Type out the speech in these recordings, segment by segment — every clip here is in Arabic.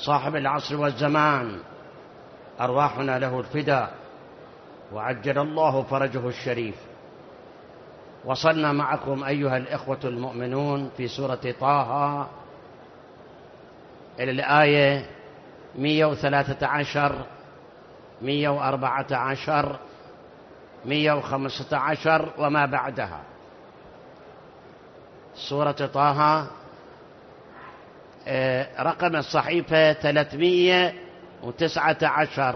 صاحب العصر والزمان، أرواحنا له الفداء، وعجل الله فرجه الشريف. وصلنا معكم أيها الإخوة المؤمنون في سورة طه إلى الآية 113 114 115 وما بعدها. سورة طه رقم الصحيفة 319،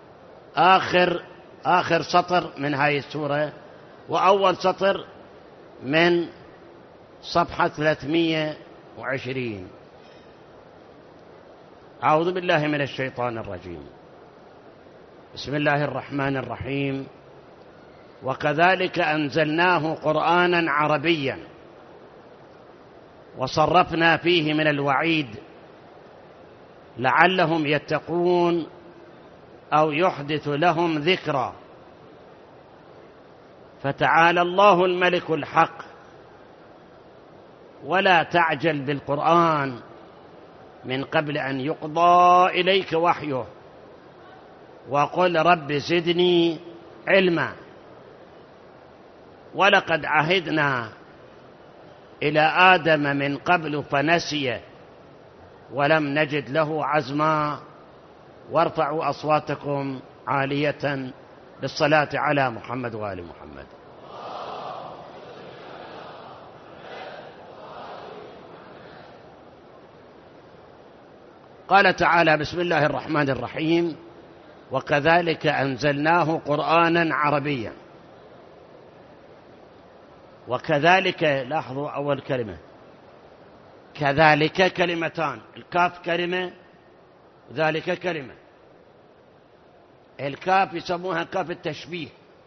آخر سطر من هاي السورة وأول سطر من صفحة 320. أعوذ بالله من الشيطان الرجيم. بسم الله الرحمن الرحيم. وكذلك أنزلناه قرآنا عربيا وصرفنا فيه من الوعيد لعلهم يتقون أو يحدث لهم ذكرا. فتعالى الله الملك الحق، ولا تعجل بالقرآن من قبل أن يقضى إليك وحيه، وقل رب زدني علما. ولقد عهدنا إلى آدم من قبل فنسي ولم نجد له عزما. وارفعوا أصواتكم عالية بالصلاة على محمد وآل محمد. قال تعالى: بسم الله الرحمن الرحيم. وكذلك أنزلناه قرآنا عربيا. وكذلك، لاحظوا أول كلمة كذلك، كلمتان، الكاف كلمة وذلك كلمة. الكاف يسموها كاف التشبيه،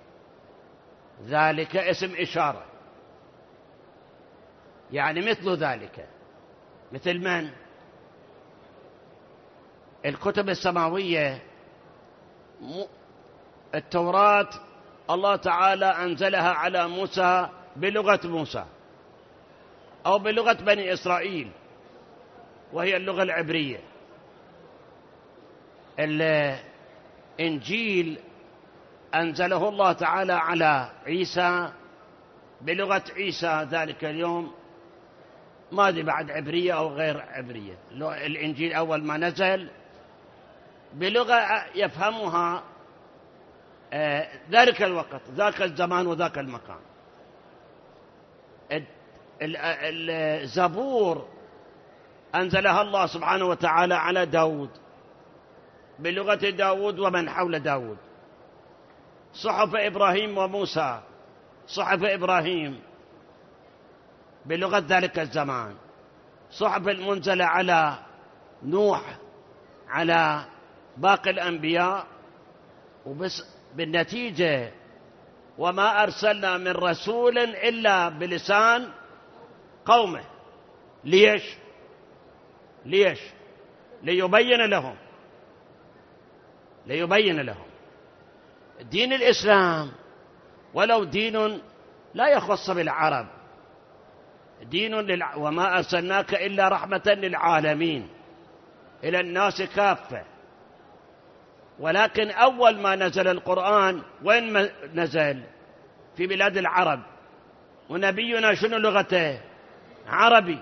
ذلك اسم إشارة، يعني مثل ذلك. مثل من؟ الكتب السماوية، التوراة الله تعالى أنزلها على موسى بلغة موسى أو بلغة بني إسرائيل، وهي اللغة العبرية. الإنجيل أنزله الله تعالى على عيسى بلغة عيسى ذلك اليوم، ما أدري بعد عبرية أو غير عبرية. الإنجيل أول ما نزل بلغة يفهمها ذلك الوقت، ذاك الزمان وذاك المكان. الزبور أنزلها الله سبحانه وتعالى على داود بلغة داود ومن حول داود. صحف إبراهيم وموسى، صحف إبراهيم بلغة ذلك الزمان. صحف المنزلة على نوح، على باقي الأنبياء. وبس بالنتيجة وما أرسلنا من رسول إلا بلسان قومه. ليش؟ ليبين لهم. دين الإسلام ولو دين لا يخص بالعرب، وما أرسلناك إلا رحمة للعالمين، إلى الناس كافة. ولكن أول ما نزل القرآن وين نزل؟ في بلاد العرب. ونبينا شنو لغته؟ عربي.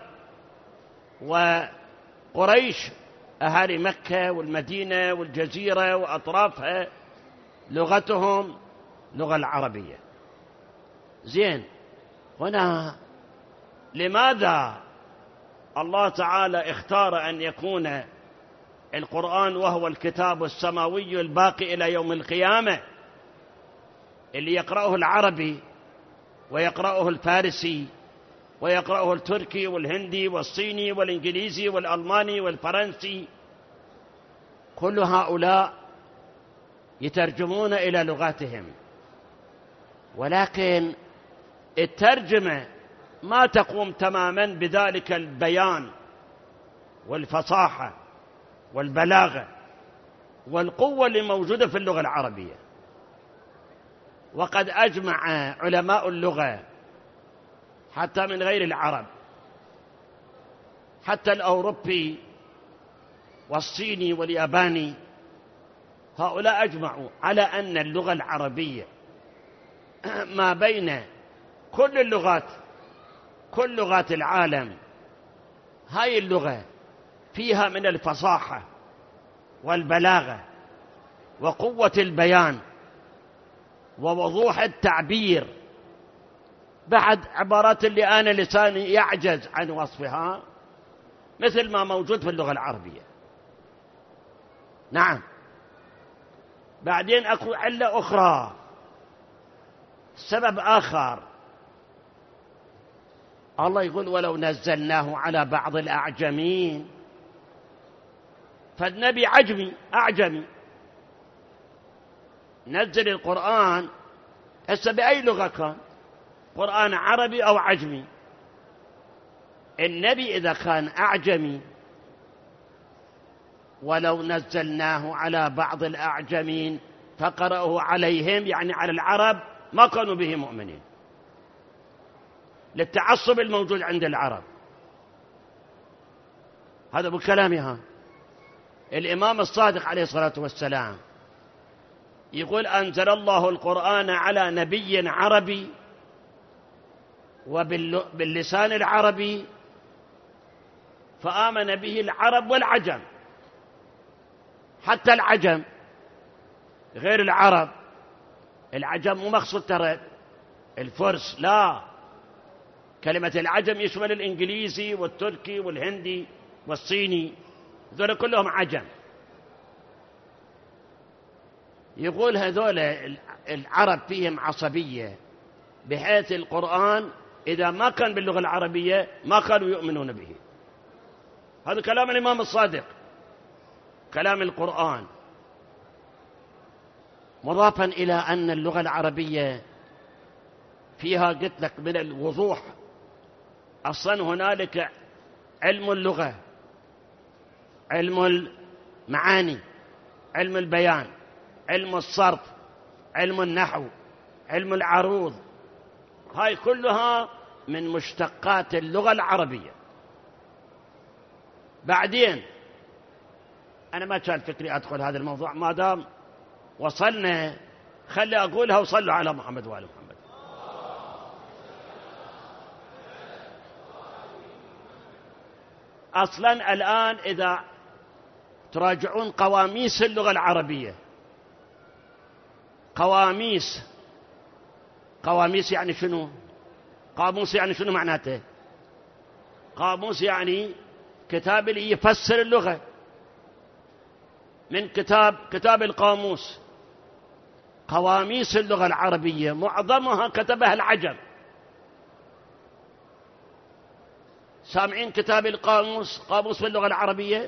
وقريش أهالي مكة والمدينة والجزيرة وأطرافها لغتهم لغة العربية. زين، هنا لماذا الله تعالى اختار أن يكون القرآن وهو الكتاب السماوي الباقي إلى يوم القيامة، اللي يقرأه العربي ويقرأه الفارسي ويقرأه التركي والهندي والصيني والإنجليزي والألماني والفرنسي، كل هؤلاء يترجمون إلى لغاتهم، ولكن الترجمة ما تقوم تماما بذلك البيان والفصاحة والبلاغة والقوة اللي موجودة في اللغة العربية. وقد أجمع علماء اللغة حتى من غير العرب، حتى الأوروبي والصيني والياباني، هؤلاء أجمعوا على أن اللغة العربية ما بين كل اللغات، كل لغات العالم، هاي اللغة فيها من الفصاحة والبلاغة وقوة البيان ووضوح التعبير، بعد عبارات اللي أنا لساني يعجز عن وصفها، مثل ما موجود في اللغة العربية. نعم. بعدين أكو علة أخرى، سبب آخر، الله يقول ولو نزلناه على بعض الأعجمين، فالنبي أعجمي، نزل القرآن هسه بأي لغة كان، قرآن عربي أو عجمي. النبي إذا كان أعجمي ولو نزلناه على بعض الأعجمين فقرأه عليهم، يعني على العرب، ما كانوا به مؤمنين، للتعصب الموجود عند العرب. هذا بكلامها. الإمام الصادق عليه الصلاة والسلام يقول أنزل الله القرآن على نبي عربي وباللسان العربي، فآمن به العرب والعجم، حتى العجم غير العرب. العجم مو مقصود ترى الفرس، لا، كلمة العجم يشمل الإنجليزي والتركي والهندي والصيني، هذول كلهم عجم. يقول هذول العرب فيهم عصبية، بحيث القرآن إذا ما كان باللغة العربية ما كانوا يؤمنون به. هذا كلام الإمام الصادق، كلام القرآن، مضافا إلى أن اللغة العربية فيها قلت لك من الوضوح. أصلا هنالك علم اللغة، علم المعاني، علم البيان، علم الصرف، علم النحو، علم العروض، هاي كلها من مشتقات اللغة العربية. بعدين أنا ما كان فكري أدخل هذا الموضوع، ما دام وصلنا خلي أقولها، وصلوا على محمد وآل محمد. أصلا الآن إذا تراجعون قواميس اللغة العربية، قواميس يعني شنو؟ قاموس يعني شنو معناته؟ قاموس يعني كتاب اللي يفسر اللغة، من كتاب القاموس. قواميس اللغة العربية معظمها كتبها العجم. سامعين كتاب القاموس، قاموس باللغة العربية؟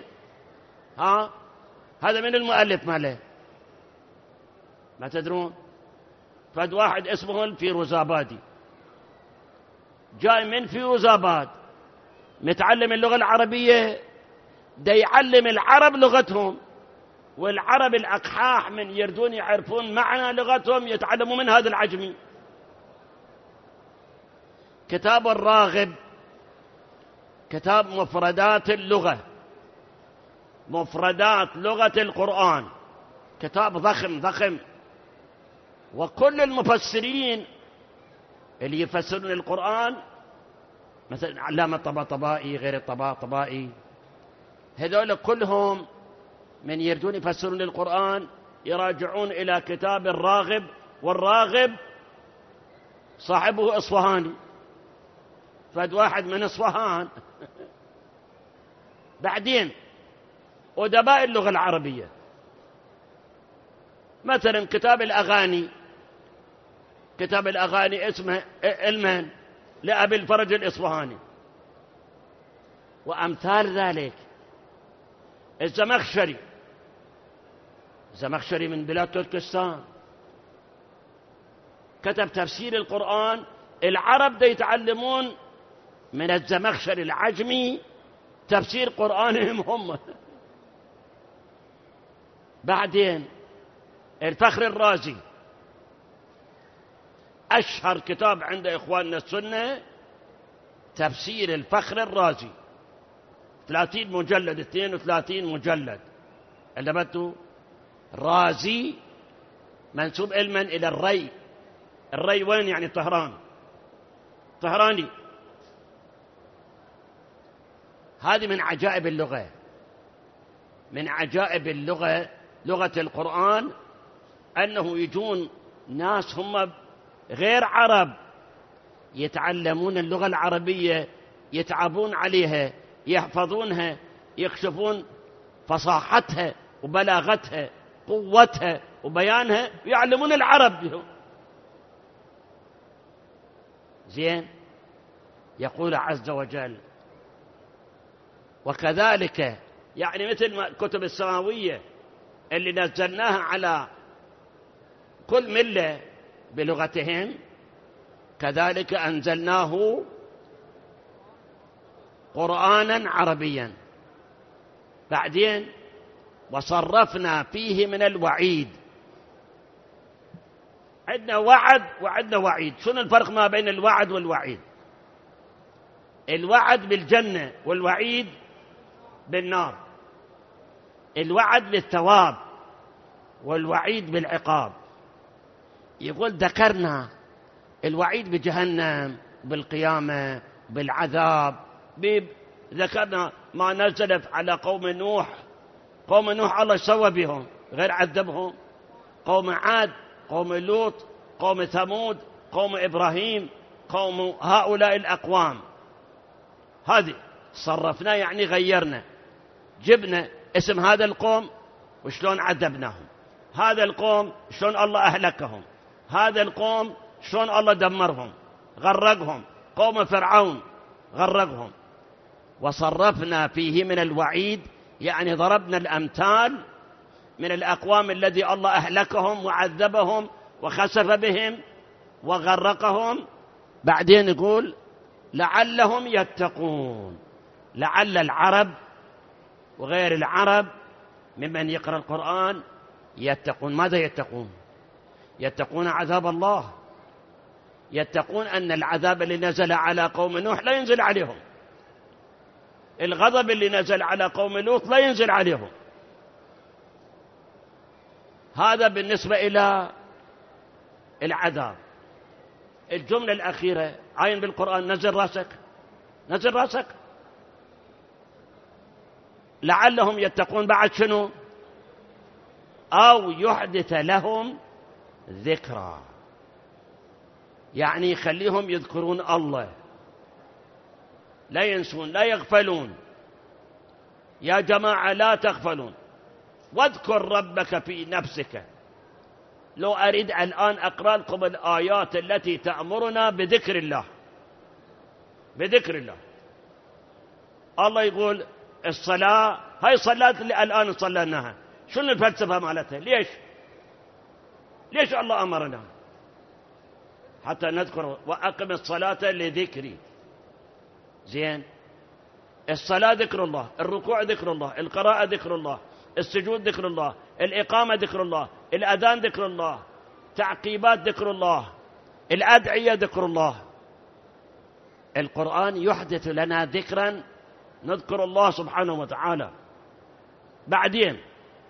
هذا من المؤلف ماله؟ ما تدرون؟ فد واحد اسمه الفيروزابادي، جاي من فيروزاباد، متعلم اللغة العربية، دا يعلم العرب لغتهم، والعرب الأقحاح من يردون يعرفون معنى لغتهم يتعلموا من هذا العجمي. كتاب الراغب كتاب مفردات اللغة، مفردات لغة القرآن، كتاب ضخم، وكل المفسرين اللي يفسرون القرآن، مثلا علامة طباطبائي، غير الطباطبائي، هذول كلهم من يردون يفسرون القرآن يراجعون إلى كتاب الراغب، والراغب صاحبه إصفهاني، فد واحد من إصفهان. بعدين أدباء اللغة العربية، مثلا كتاب الأغاني اسمه المن لأبي الفرج الإصفهاني، وأمثال ذلك. الزمخشري من بلاد تركستان، كتب تفسير القرآن. العرب دا يتعلمون من الزمخشري العجمي تفسير قرآنهم هم. بعدين الفخر الرازي، أشهر كتاب عند إخواننا السنة تفسير الفخر الرازي، 30 مجلد، 32 مجلد. اللي بدو رازي منسوب علما إلى الري. الري وين؟ يعني طهران، طهراني. هذه من عجائب اللغة، من عجائب اللغة، لغة القرآن، أنه يجون ناس هم غير عرب يتعلمون اللغة العربية، يتعبون عليها، يحفظونها، يكشفون فصاحتها وبلاغتها، قوتها وبيانها، ويعلمون العرب بهم. زين. يقول عز وجل: وكذلك، يعني مثل ما الكتب السماوية اللي نزلناها على كل ملة بلغتهم، كذلك أنزلناه قرآنا عربيا. بعدين: وصرفنا فيه من الوعيد. عندنا وعد وعندنا وعيد. شنو الفرق ما بين الوعد والوعيد؟ الوعد بالجنة والوعيد بالنار. الوعد بالثواب والوعيد بالعقاب. يقول ذكرنا الوعيد بجهنم، بالقيامة، بالعذاب. ذكرنا ما نزل على قوم نوح. قوم نوح الله سوى بهم غير عذبهم. قوم عاد، قوم لوط، قوم ثمود، قوم إبراهيم، قوم هؤلاء الأقوام. هذه صرفنا يعني غيرنا، جبنا اسم هذا القوم وشلون عذبناهم، هذا القوم شلون الله أهلكهم، هذا القوم شلون الله دمرهم غرقهم، قوم فرعون غرقهم. وصرفنا فيه من الوعيد، يعني ضربنا الأمثال من الأقوام الذي الله أهلكهم وعذبهم وخسف بهم وغرقهم. بعدين يقول: لعلهم يتقون. لعل العرب وغير العرب ممن يقرأ القرآن يتقون. ماذا يتقون؟ يتقون عذاب الله، يتقون أن العذاب اللي نزل على قوم نوح لا ينزل عليهم، الغضب اللي نزل على قوم لوط لا ينزل عليهم. هذا بالنسبة إلى العذاب. الجملة الأخيرة عين بالقرآن: نزل راسك، نزل راسك. لعلهم يتقون. بعد شنو؟ أو يحدث لهم ذكرى، يعني يخليهم يذكرون الله، لا ينسون، لا يغفلون. يا جماعة لا تغفلون. واذكر ربك في نفسك. لو أريد الآن أقرأ لكم الآيات التي تأمرنا بذكر الله، بذكر الله. الله يقول الصلاة، هاي الصلاة اللي الآن صليناها، شنو الفلسفة مالتها؟ ليش الله أمرنا؟ حتى نذكر: وأقم الصلاة لذكري. زين. الصلاة ذكر الله، الركوع ذكر الله، القراءة ذكر الله، السجود ذكر الله، الإقامة ذكر الله، الأذان ذكر الله، تعقيبات ذكر الله، الأدعية ذكر الله. القرآن يحدث لنا ذكرا نذكر الله سبحانه وتعالى. بعدين: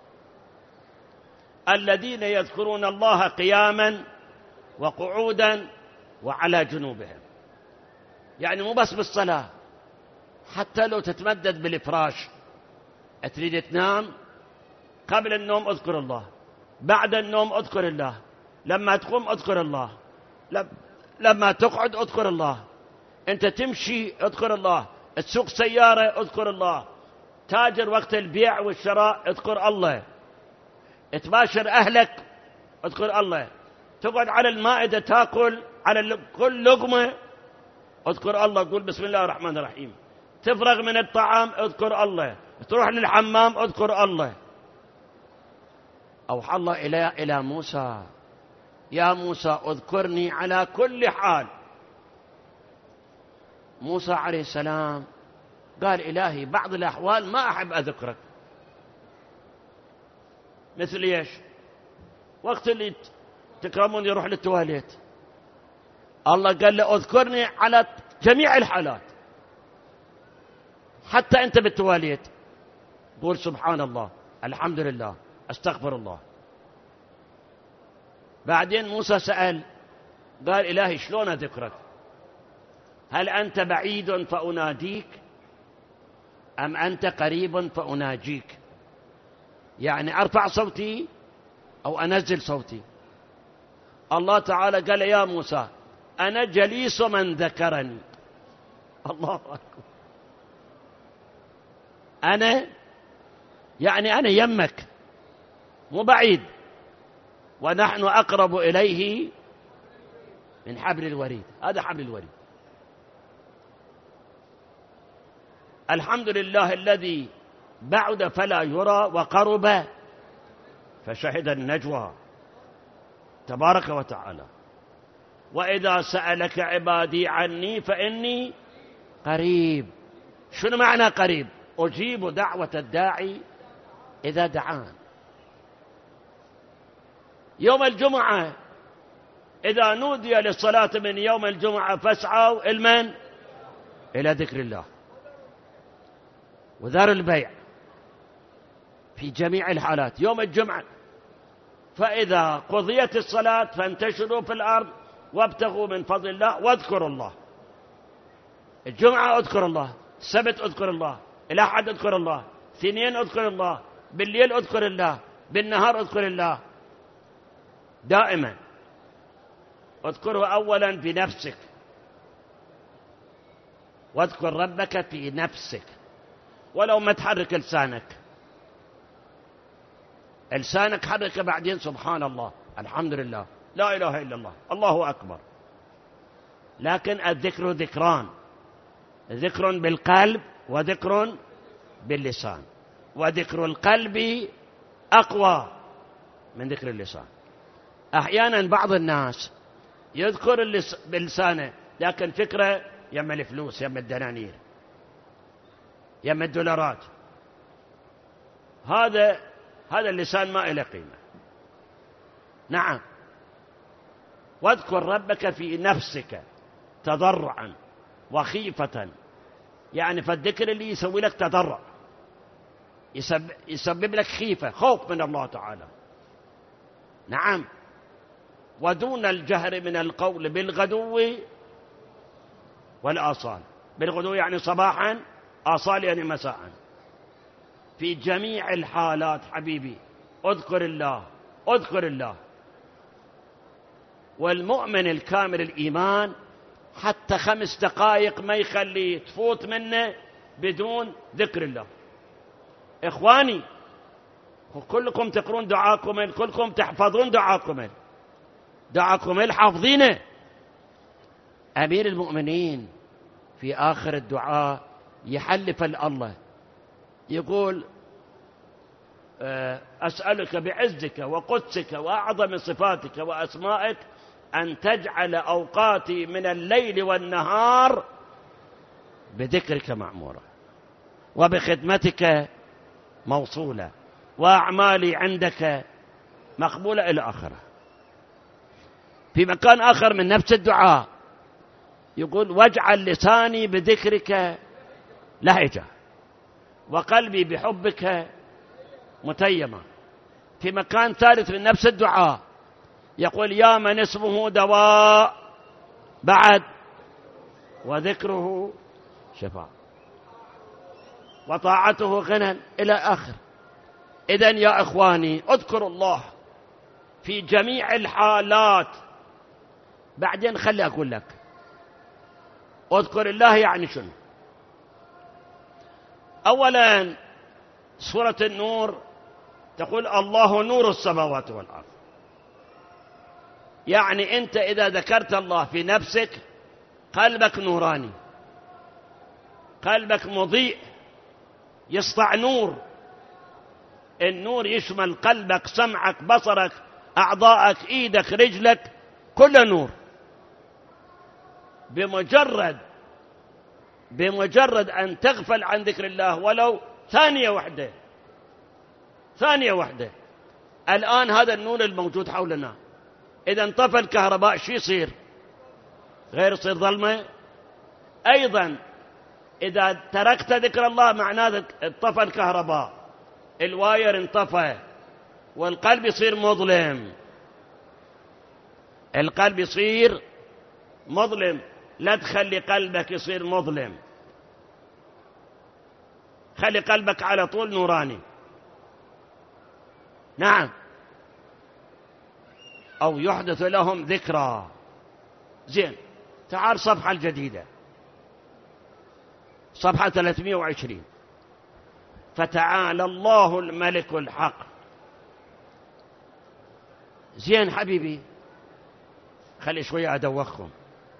الذين يذكرون الله قياما وقعودا وعلى جنوبهم. يعني مو بس بالصلاة، حتى لو تتمدد بالفراش، تريد تنام، قبل النوم اذكر الله، بعد النوم اذكر الله، لما تقوم اذكر الله، لما تقعد اذكر الله، انت تمشي اذكر الله، تسوق سيارة اذكر الله، تاجر وقت البيع والشراء اذكر الله، تباشر أهلك اذكر الله، تقعد على المائدة تاكل على كل لقمة اذكر الله، قول بسم الله الرحمن الرحيم، تفرغ من الطعام اذكر الله، تروح للحمام اذكر الله. أوحى الله إلى موسى: يا موسى اذكرني على كل حال. موسى عليه السلام قال: إلهي بعض الأحوال ما أحب أذكرك. مثل إيش؟ وقت اللي تكرمون يروح للتواليت، الله قال له اذكرني على جميع الحالات. حتى أنت بالتواليت قول سبحان الله، الحمد لله، أستغفر الله. بعدين موسى سأل قال إلهي شلون أذكرك؟ هل أنت بعيد فأناديك أم أنت قريب فأناجيك؟ يعني أرفع صوتي أو أنزل صوتي؟ الله تعالى قال يا موسى أنا جليس من ذكرني. الله أكبر. أنا يعني أنا يمك مو بعيد، ونحن أقرب إليه من حبل الوريد. هذا حبل الوريد. الحمد لله الذي بعد فلا يرى وقرب فشهد النجوى تبارك وتعالى. وإذا سألك عبادي عني فإني قريب. شنو معنى قريب؟ أجيب دعوة الداعي إذا دعان. يوم الجمعة إذا نودي للصلاة من يوم الجمعة فاسعوا المن إلى ذكر الله وذروا البيع في جميع الحالات يوم الجمعة. فإذا قضيت الصلاة فانتشروا في الأرض وابتغوا من فضل الله واذكروا الله. الجمعة اذكر الله، السبت اذكر الله، الأحد اذكر الله، الاثنين اذكر الله، بالليل اذكر الله، بالنهار اذكر الله. دائما اذكره أولا بنفسك، واذكر ربك في نفسك ولو ما تحرك لسانك حرك بعدين سبحان الله، الحمد لله، لا إله إلا الله، الله أكبر. لكن الذكر ذكران، ذكر بالقلب وذكر باللسان، وذكر القلب أقوى من ذكر اللسان. أحيانا بعض الناس يذكر بلسانه لكن فكرة يم الفلوس، يم الدنانير، يم الدولارات. هذا اللسان ما له قيمة. نعم. واذكر ربك في نفسك تضرعا وخيفة. يعني فالذكر اللي يسوي لك تضرع، يسبب لك خيفة، خوف من الله تعالى. نعم. ودون الجهر من القول بالغدو والآصال. بالغدو يعني صباحا، آصال يعني مساء. في جميع الحالات حبيبي اذكر الله، اذكر الله. والمؤمن الكامل الإيمان حتى 5 دقائق ما يخلي تفوت منه بدون ذكر الله. إخواني كلكم تقرون دعاكم، كلكم تحفظون دعاكم حافظينه. أمير المؤمنين في آخر الدعاء يحلف الله يقول أسألك بعزك وقدسك وأعظم صفاتك وأسمائك أن تجعل أوقاتي من الليل والنهار بذكرك معمورة وبخدمتك موصولة وأعمالي عندك مقبولة إلى آخره. في مكان آخر من نفس الدعاء يقول واجعل لساني بذكرك لهجة وقلبي بحبك متيما. في مكان ثالث من نفس الدعاء يقول يا من اسمه دواء بعد وذكره شفاء وطاعته غنى إلى آخر. إذن يا إخواني اذكروا الله في جميع الحالات. بعدين خلي أقول لك اذكر الله يعني شنو. أولا سورة النور تقول الله نور السماوات والأرض. يعني أنت إذا ذكرت الله في نفسك قلبك نوراني، قلبك مضيء يسطع نور. النور يشمل قلبك، سمعك، بصرك، أعضائك، إيدك، رجلك، كل نور. بمجرد أن تغفل عن ذكر الله ولو ثانية واحدة. الآن هذا النور الموجود حولنا إذا انطفى الكهرباء شو يصير؟ غير يصير ظلمة. أيضا إذا تركت ذكر الله معناه انطفى الكهرباء، الواير انطفى، والقلب يصير مظلم. القلب يصير مظلم. لا تخلي قلبك يصير مظلم، خلي قلبك على طول نوراني. نعم. أو يحدث لهم ذكرى. زين، تعال صفحة الجديدة، صفحة 320. فتعالى الله الملك الحق. زين حبيبي، خلي شوية أدوخكم.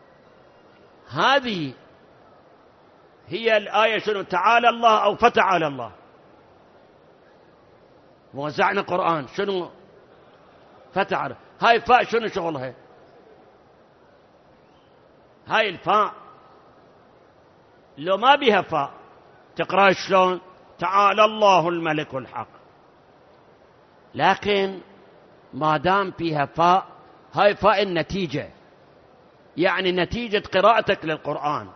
هذه هي الآية. شنو تعالى الله أو فتعالى الله؟ وزعنا قرآن. شنو فتعالى؟ هاي فاء شنو شغلها؟ هاي الفاء لو ما بها فاء تقرأ شلون؟ تعالى الله الملك الحق. لكن ما دام فيها فاء، هاي فاء النتيجة، يعني نتيجة قراءتك للقرآن،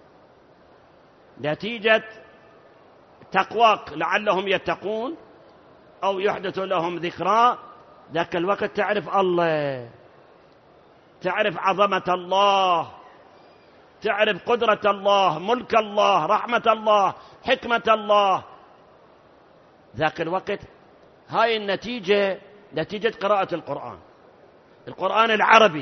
نتيجة تقواك لعلهم يتقون أو يحدث لهم ذكرى. ذاك الوقت تعرف الله، تعرف عظمة الله، تعرف قدرة الله، ملك الله، رحمة الله، حكمة الله. ذاك الوقت هاي النتيجة، نتيجة قراءة القرآن العربي.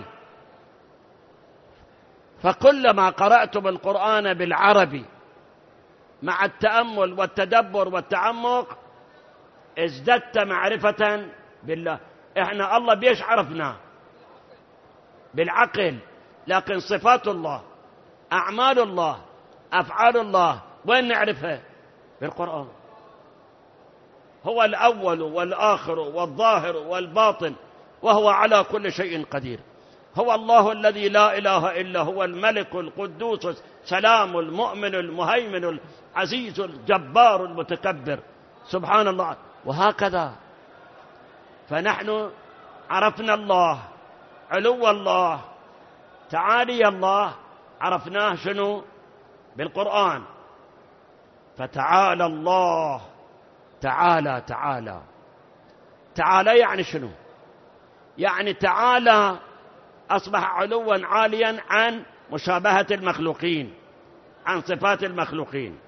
فكلما قرأتم القرآن بالعربي مع التأمل والتدبر والتعمق ازددت معرفة بالله. احنا الله بيش عرفنا؟ بالعقل. لكن صفات الله، أعمال الله، أفعال الله وين نعرفها؟ بالقرآن. هو الأول والآخر والظاهر والباطن، وهو على كل شيء قدير. هو الله الذي لا إله إلا هو، الملك القدوس السلام المؤمن المهيمن العزيز الجبار المتكبر، سبحان الله. وهكذا. فنحن عرفنا الله، علو الله، تعالي الله، عرفناه شنو؟ بالقرآن. فتعالى الله. تعالى تعالى تعالى يعني شنو؟ يعني تعالى أصبح علوا عاليا عن مشابهة المخلوقين، عن صفات المخلوقين.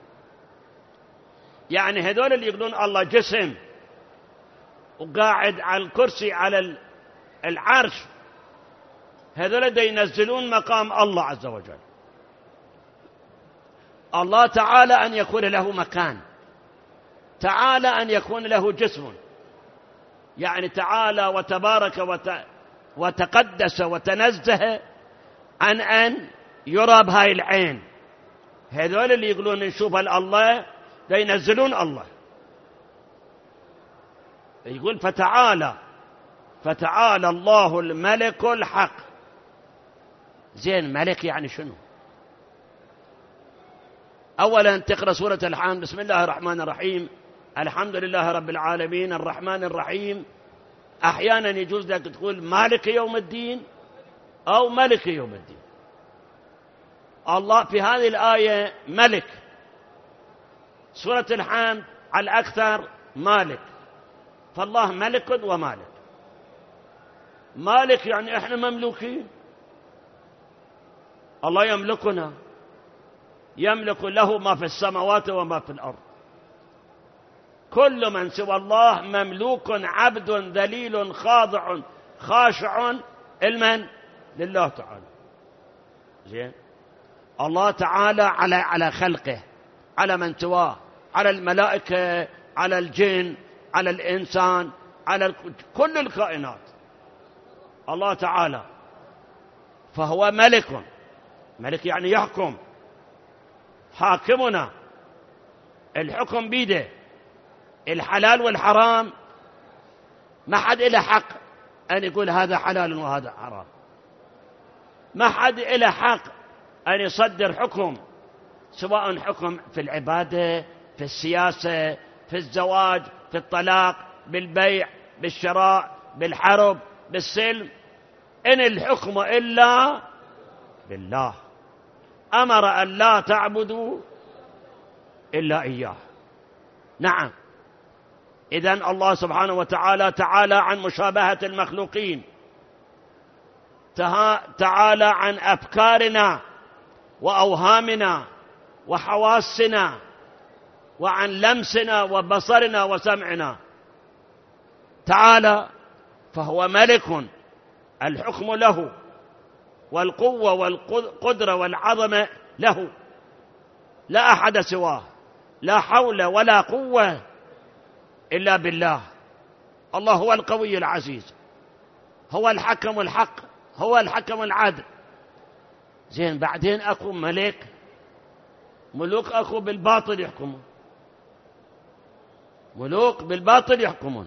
يعني هذول اللي يقولون الله جسم وقاعد على الكرسي على العرش، هذول دا ينزلون مقام الله عز وجل. الله تعالى أن يكون له مكان، تعالى أن يكون له جسم، يعني تعالى وتبارك وتقدس وتنزه عن أن يرى بهاي العين. هذول اللي يقولون نشوف الله دا ينزلون الله. يقول فتعالى الله الملك الحق. زين، ملك يعني شنو؟ أولا تقرأ سورة الحمد، بسم الله الرحمن الرحيم، الحمد لله رب العالمين الرحمن الرحيم. أحيانا يجوز لك تقول مالك يوم الدين أو ملك يوم الدين. الله في هذه الآية ملك، سورة الحمد على الأكثر مالك. فالله ملك ومالك. مالك يعني إحنا مملوكين، الله يملكنا، يملك له ما في السماوات وما في الأرض. كل من سوى الله مملوك عبد ذليل خاضع خاشع المن لله تعالى. زين. الله تعالى على خلقه، على من سواه، على الملائكة، على الجن، على الإنسان، على كل الكائنات. الله تعالى فهو ملك. ملك يعني يحكم، حاكمنا، الحكم بيده، الحلال والحرام ما حد إله حق أن يقول هذا حلال وهذا حرام. ما حد إله حق أن يصدر حكم، سواء حكم في العبادة، في السياسة، في الزواج، في الطلاق، بالبيع، بالشراء، بالحرب، بالسلم. إن الحكم إلا بالله. أمر أن لا تعبدوا إلا إياه. نعم، إذن الله سبحانه وتعالى تعالى عن مشابهة المخلوقين، تعالى عن أفكارنا وأوهامنا وحواسنا، وعن لمسنا وبصرنا وسمعنا. تعالى فهو ملك الحكم له، والقوة والقدرة والعظمة له، لا أحد سواه، لا حول ولا قوة إلا بالله. الله هو القوي العزيز، هو الحكم الحق، هو الحكم العادل. زين، بعدين أكو ملوك أكو بالباطل يحكمون، ملوك بالباطل يحكمون.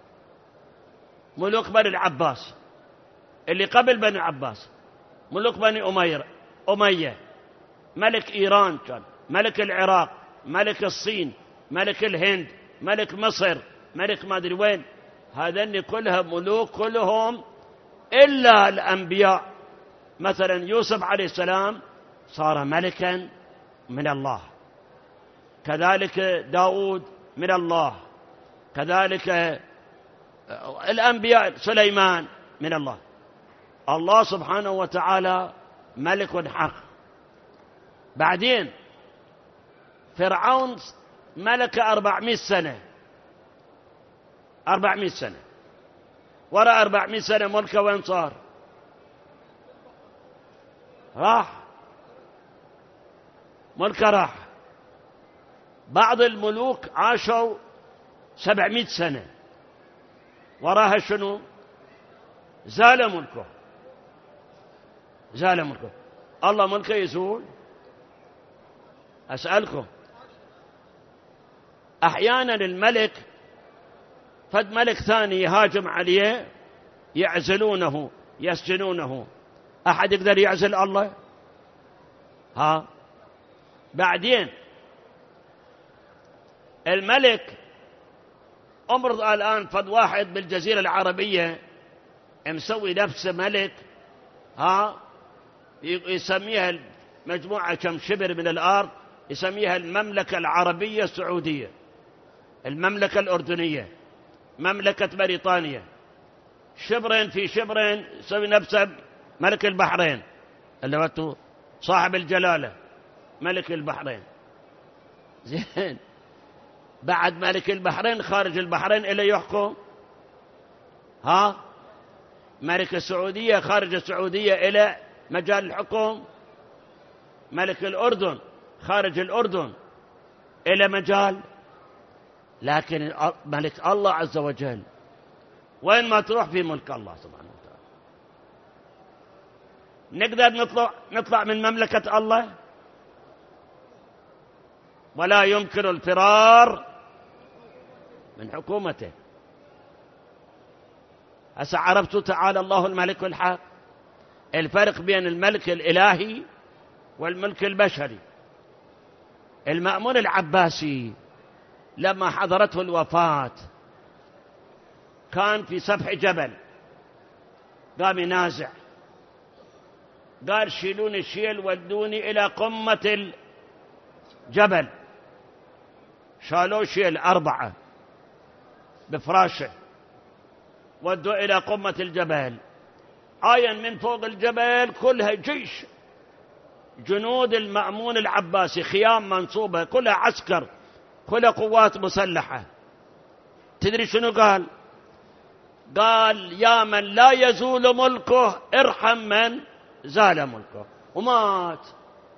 ملوك بني العباس اللي قبل بني العباس، ملوك بني أمية، ملك إيران كان، ملك العراق، ملك الصين، ملك الهند، ملك مصر، ملك ما أدري وين. هذين كلها ملوك كلهم إلا الأنبياء. مثلا يوسف عليه السلام صار ملكا من الله، كذلك داود من الله، كذلك الأنبياء سليمان من الله. الله سبحانه وتعالى ملك حق. بعدين فرعون ملك 400 سنة، 400 سنة. وراء 400 سنة ملكه وين صار؟ راح، ملكه راح. بعض الملوك عاشوا 700 سنة، وراها شنو؟ زال ملكه، زال ملكه. الله ملكه يزول؟ أسألكم، أحيانا الملك فد ملك ثاني يهاجم عليه يعزلونه يسجنونه. أحد يقدر يعزل الله؟ ها؟ بعدين الملك أمرض الآن فد واحد بالجزيرة العربية مسوي نفسه ملك، ها، يسميها مجموعة كم شبر من الأرض، يسميها المملكة العربية السعودية، المملكة الأردنية، مملكة بريطانيا. شبرين في شبرين يسوي نفسه ملك البحرين، اللي هو صاحب الجلالة، ملك البحرين. زين، بعد ملك البحرين خارج البحرين إلى يحكم، ها، ملك السعودية خارج السعودية إلى مجال الحكم، ملك الأردن خارج الأردن إلى مجال. لكن ملك الله عز وجل وين ما تروح في ملك الله سبحانه وتعالى. نقدر نطلع من مملكة الله؟ ولا يمكن الفرار من حكومته. هسه عرفتوا تعالى الله الملك الحق، الفرق بين الملك الإلهي والملك البشري. المأمون العباسي لما حضرته الوفاة كان في سفح جبل، قام ينازع، قال شيلوني شيل ودوني إلى قمة الجبل. شالوه شيل 4 بفراشه، ودوا إلى قمة الجبل. عاين من فوق الجبل كلها جيش، جنود المأمون العباسي، خيام منصوبة، كلها عسكر، كلها قوات مسلحة. تدري شنو قال؟ قال يا من لا يزول ملكه ارحم من زال ملكه، ومات،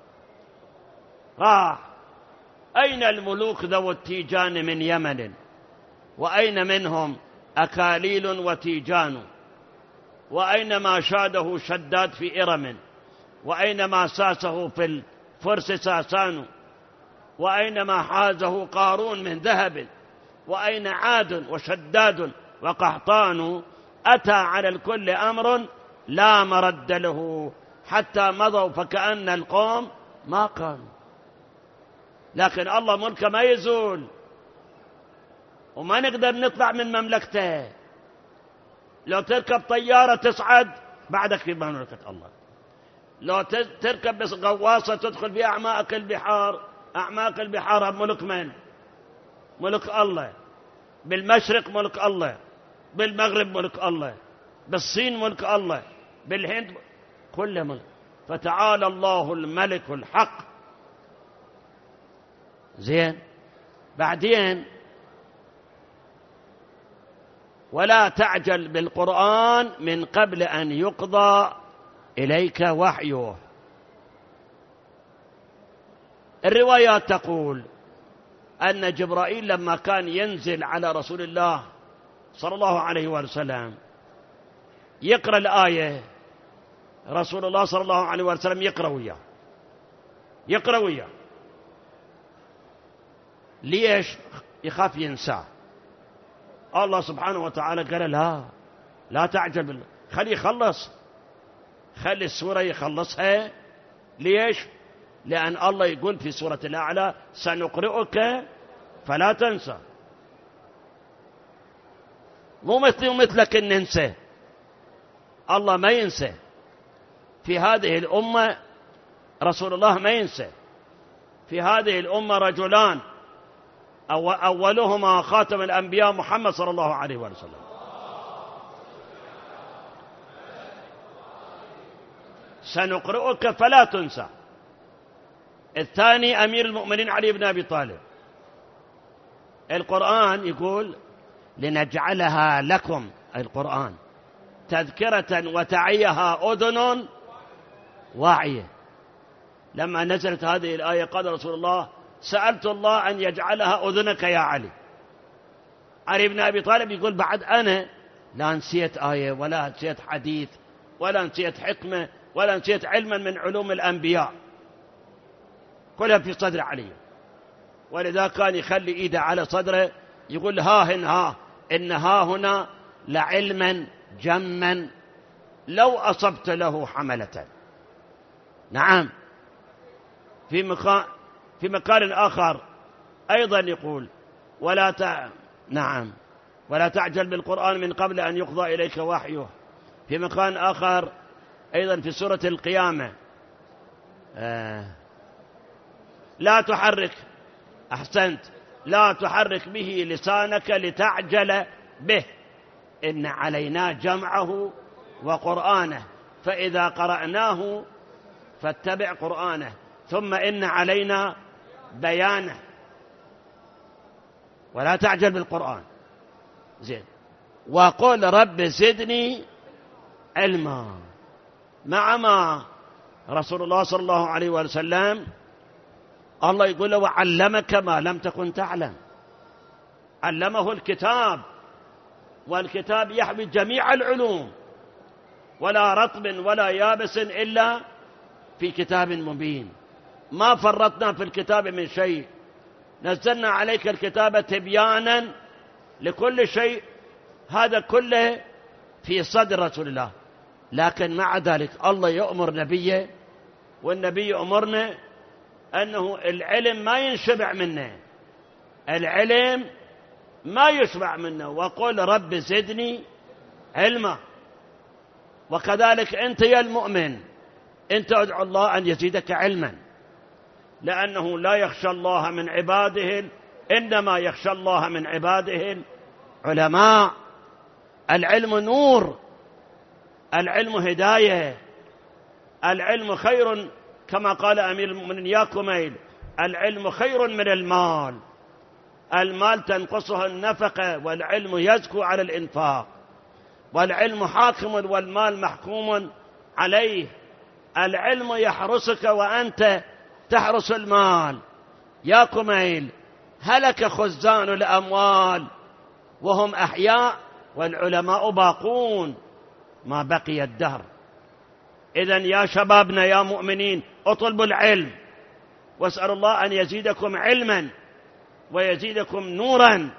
راح. أين الملوك ذو التيجان من يمن؟ وأين منهم أكاليل وتيجان؟ وأين ما شاده شداد في إرم؟ وأين ما ساسه في الفرس ساسان؟ وأين ما حازه قارون من ذهب؟ وأين عاد وشداد وقحطان؟ أتى على الكل أمر لا مرد له، حتى مضوا فكأن القوم ما كانوا. لكن الله ملكه ما يزول، وما نقدر نطلع من مملكته. لو تركب طيارة تصعد بعدك في مملكة الله، لو تركب بس غواصة تدخل في أعماق البحار أعماق البحار ملك من؟ ملك الله. بالمشرق ملك الله، بالمغرب ملك الله، بالصين ملك الله، بالهند كل ملك. فتعالى الله الملك الحق. زين. بعدين ولا تعجل بالقرآن من قبل أن يقضى إليك وحيه. الروايات تقول أن جبرائيل لما كان ينزل على رسول الله صلى الله عليه وسلم يقرأ الآية، رسول الله صلى الله عليه وسلم يقرأ وياه. ليش؟ يخاف ينسى. الله سبحانه وتعالى قال لا تعجل، خلي يخلص، خلي السورة يخلصها. ليش؟ لأن الله يقول في سورة الأعلى سنقرئك فلا تنسى. مو مثلي ومثلك إن ننسى، الله ما ينسى. في هذه الأمة رسول الله ما ينسى. في هذه الأمة رجلان، أولهما خاتم الأنبياء محمد صلى الله عليه وسلم، سنقرئك فلا تنسى. الثاني أمير المؤمنين علي بن أبي طالب. القرآن يقول لنجعلها لكم، القرآن تذكرة وتعيها أذن واعية. لما نزلت هذه الآية قال رسول الله سألت الله أن يجعلها أذنك يا علي. علي بن أبي طالب يقول بعد أنا لا نسيت آية ولا نسيت حديث ولا نسيت حكمة ولا نسيت علما من علوم الأنبياء، كلها في صدر علي. ولذا كان يخلي إيده على صدره يقول إن ها هنا لعلما جما لو أصبت له حملة. نعم. في مكان آخر أيضا يقول ولا تعجل بالقرآن من قبل أن يقضى إليك وحيه. في مكان آخر أيضا في سورة القيامة لا تحرك، أحسنت، لا تحرك به لسانك لتعجل به، إن علينا جمعه وقرآنه فإذا قرأناه فاتبع قرآنه ثم إن علينا بيانه. ولا تعجل بالقرآن. زين. وقل رب زدني علما. مع ما رسول الله صلى الله عليه وسلم الله يقول له وعلمك ما لم تكن تعلم. علمه الكتاب، والكتاب يحوي جميع العلوم، ولا رطب ولا يابس إلا في كتاب مبين، ما فرطنا في الكتاب من شيء، نزلنا عليك الكتاب تبيانا لكل شيء. هذا كله في صدر رسول الله. لكن مع ذلك الله يأمر نبيه، والنبي أمرنا أنه العلم ما ينشبع منه، العلم ما يشبع منه. وقل رب زدني علما. وكذلك أنت يا المؤمن أنت ادعو الله أن يزيدك علما، لأنه لا يخشى الله من عباده، إنما يخشى الله من عباده العلماء. العلم نور، العلم هداية، العلم خير، كما قال أمير المؤمنين يا كميل العلم خير من المال. المال تنقصها النفقة، والعلم يزكو على الإنفاق. والعلم حاكم والمال محكوم عليه. العلم يحرسك وأنت تحرس المال. يا كميل هلك خزان الأموال وهم أحياء والعلماء باقون ما بقي الدهر. إذن يا شبابنا يا مؤمنين اطلبوا العلم، واسألوا الله أن يزيدكم علما ويزيدكم نورا.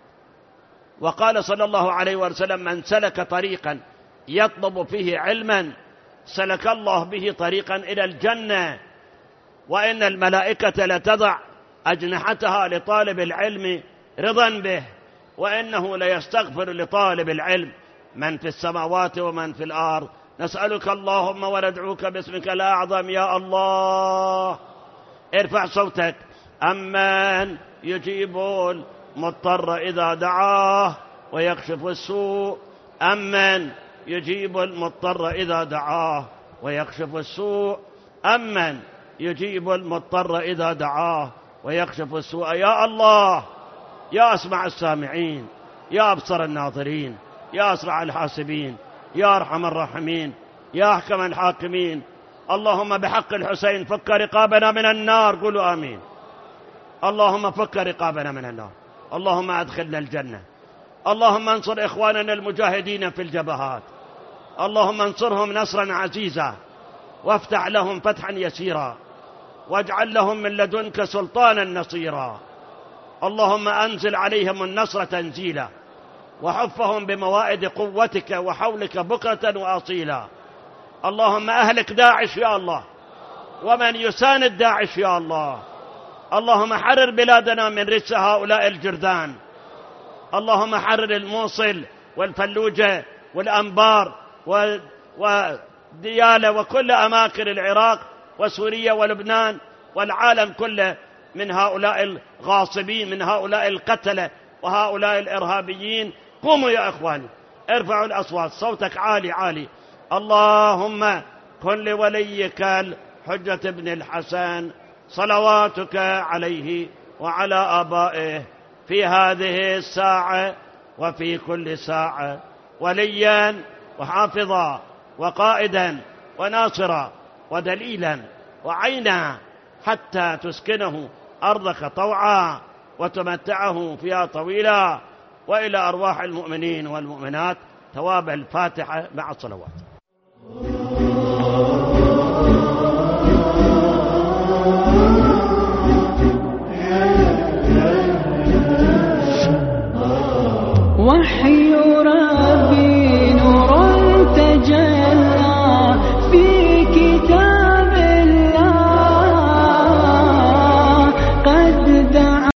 وقال صلى الله عليه وسلم من سلك طريقا يطلب فيه علما سلك الله به طريقا إلى الجنة. وإن الملائكة لتضع أجنحتها لطالب العلم رضا به، وإنه ليستغفر لطالب العلم من في السماوات ومن في الأرض. نسألك اللهم وندعوك باسمك الأعظم يا الله. ارفع صوتك أمن يجيب المضطر إذا دعاه ويكشف السوء، أمن يجيب المضطر إذا دعاه ويكشف السوء، أمن يجيب المضطر إذا دعاه ويكشف السوء. يا الله، يا أسمع السامعين، يا أبصر الناظرين، يا أسرع الحاسبين، يا أرحم الراحمين، يا أحكم الحاكمين. اللهم بحق الحسين فك رقابنا من النار، قولوا آمين. اللهم فك رقابنا من النار، اللهم أدخلنا الجنة. اللهم انصر إخواننا المجاهدين في الجبهات، اللهم انصرهم نصرا عزيزا، وافتح لهم فتحا يسيرا، واجعل لهم من لدنك سلطانا نصيرا. اللهم أنزل عليهم النصر تنزيلا، وحفهم بموائد قوتك وحولك بكرة وأصيلا. اللهم أهلك داعش يا الله، ومن يساند داعش يا الله. اللهم حرر بلادنا من رجس هؤلاء الجرذان. اللهم حرر الموصل والفلوجة والأنبار وديالى وكل أماكن العراق وسوريا ولبنان والعالم كله من هؤلاء الغاصبين، من هؤلاء القتلة وهؤلاء الإرهابيين. قوموا يا إخواني، ارفعوا الأصوات، صوتك عالي عالي. اللهم كن لوليك الحجة بن الحسن صلواتك عليه وعلى آبائه في هذه الساعة وفي كل ساعة وليا وحافظا وقائدا وناصرا ودليلا وعينا، حتى تسكنه أرضك طوعا وتمتعه فيها طويلا. وإلى أرواح المؤمنين والمؤمنات ثواب الفاتحة مع الصلوات.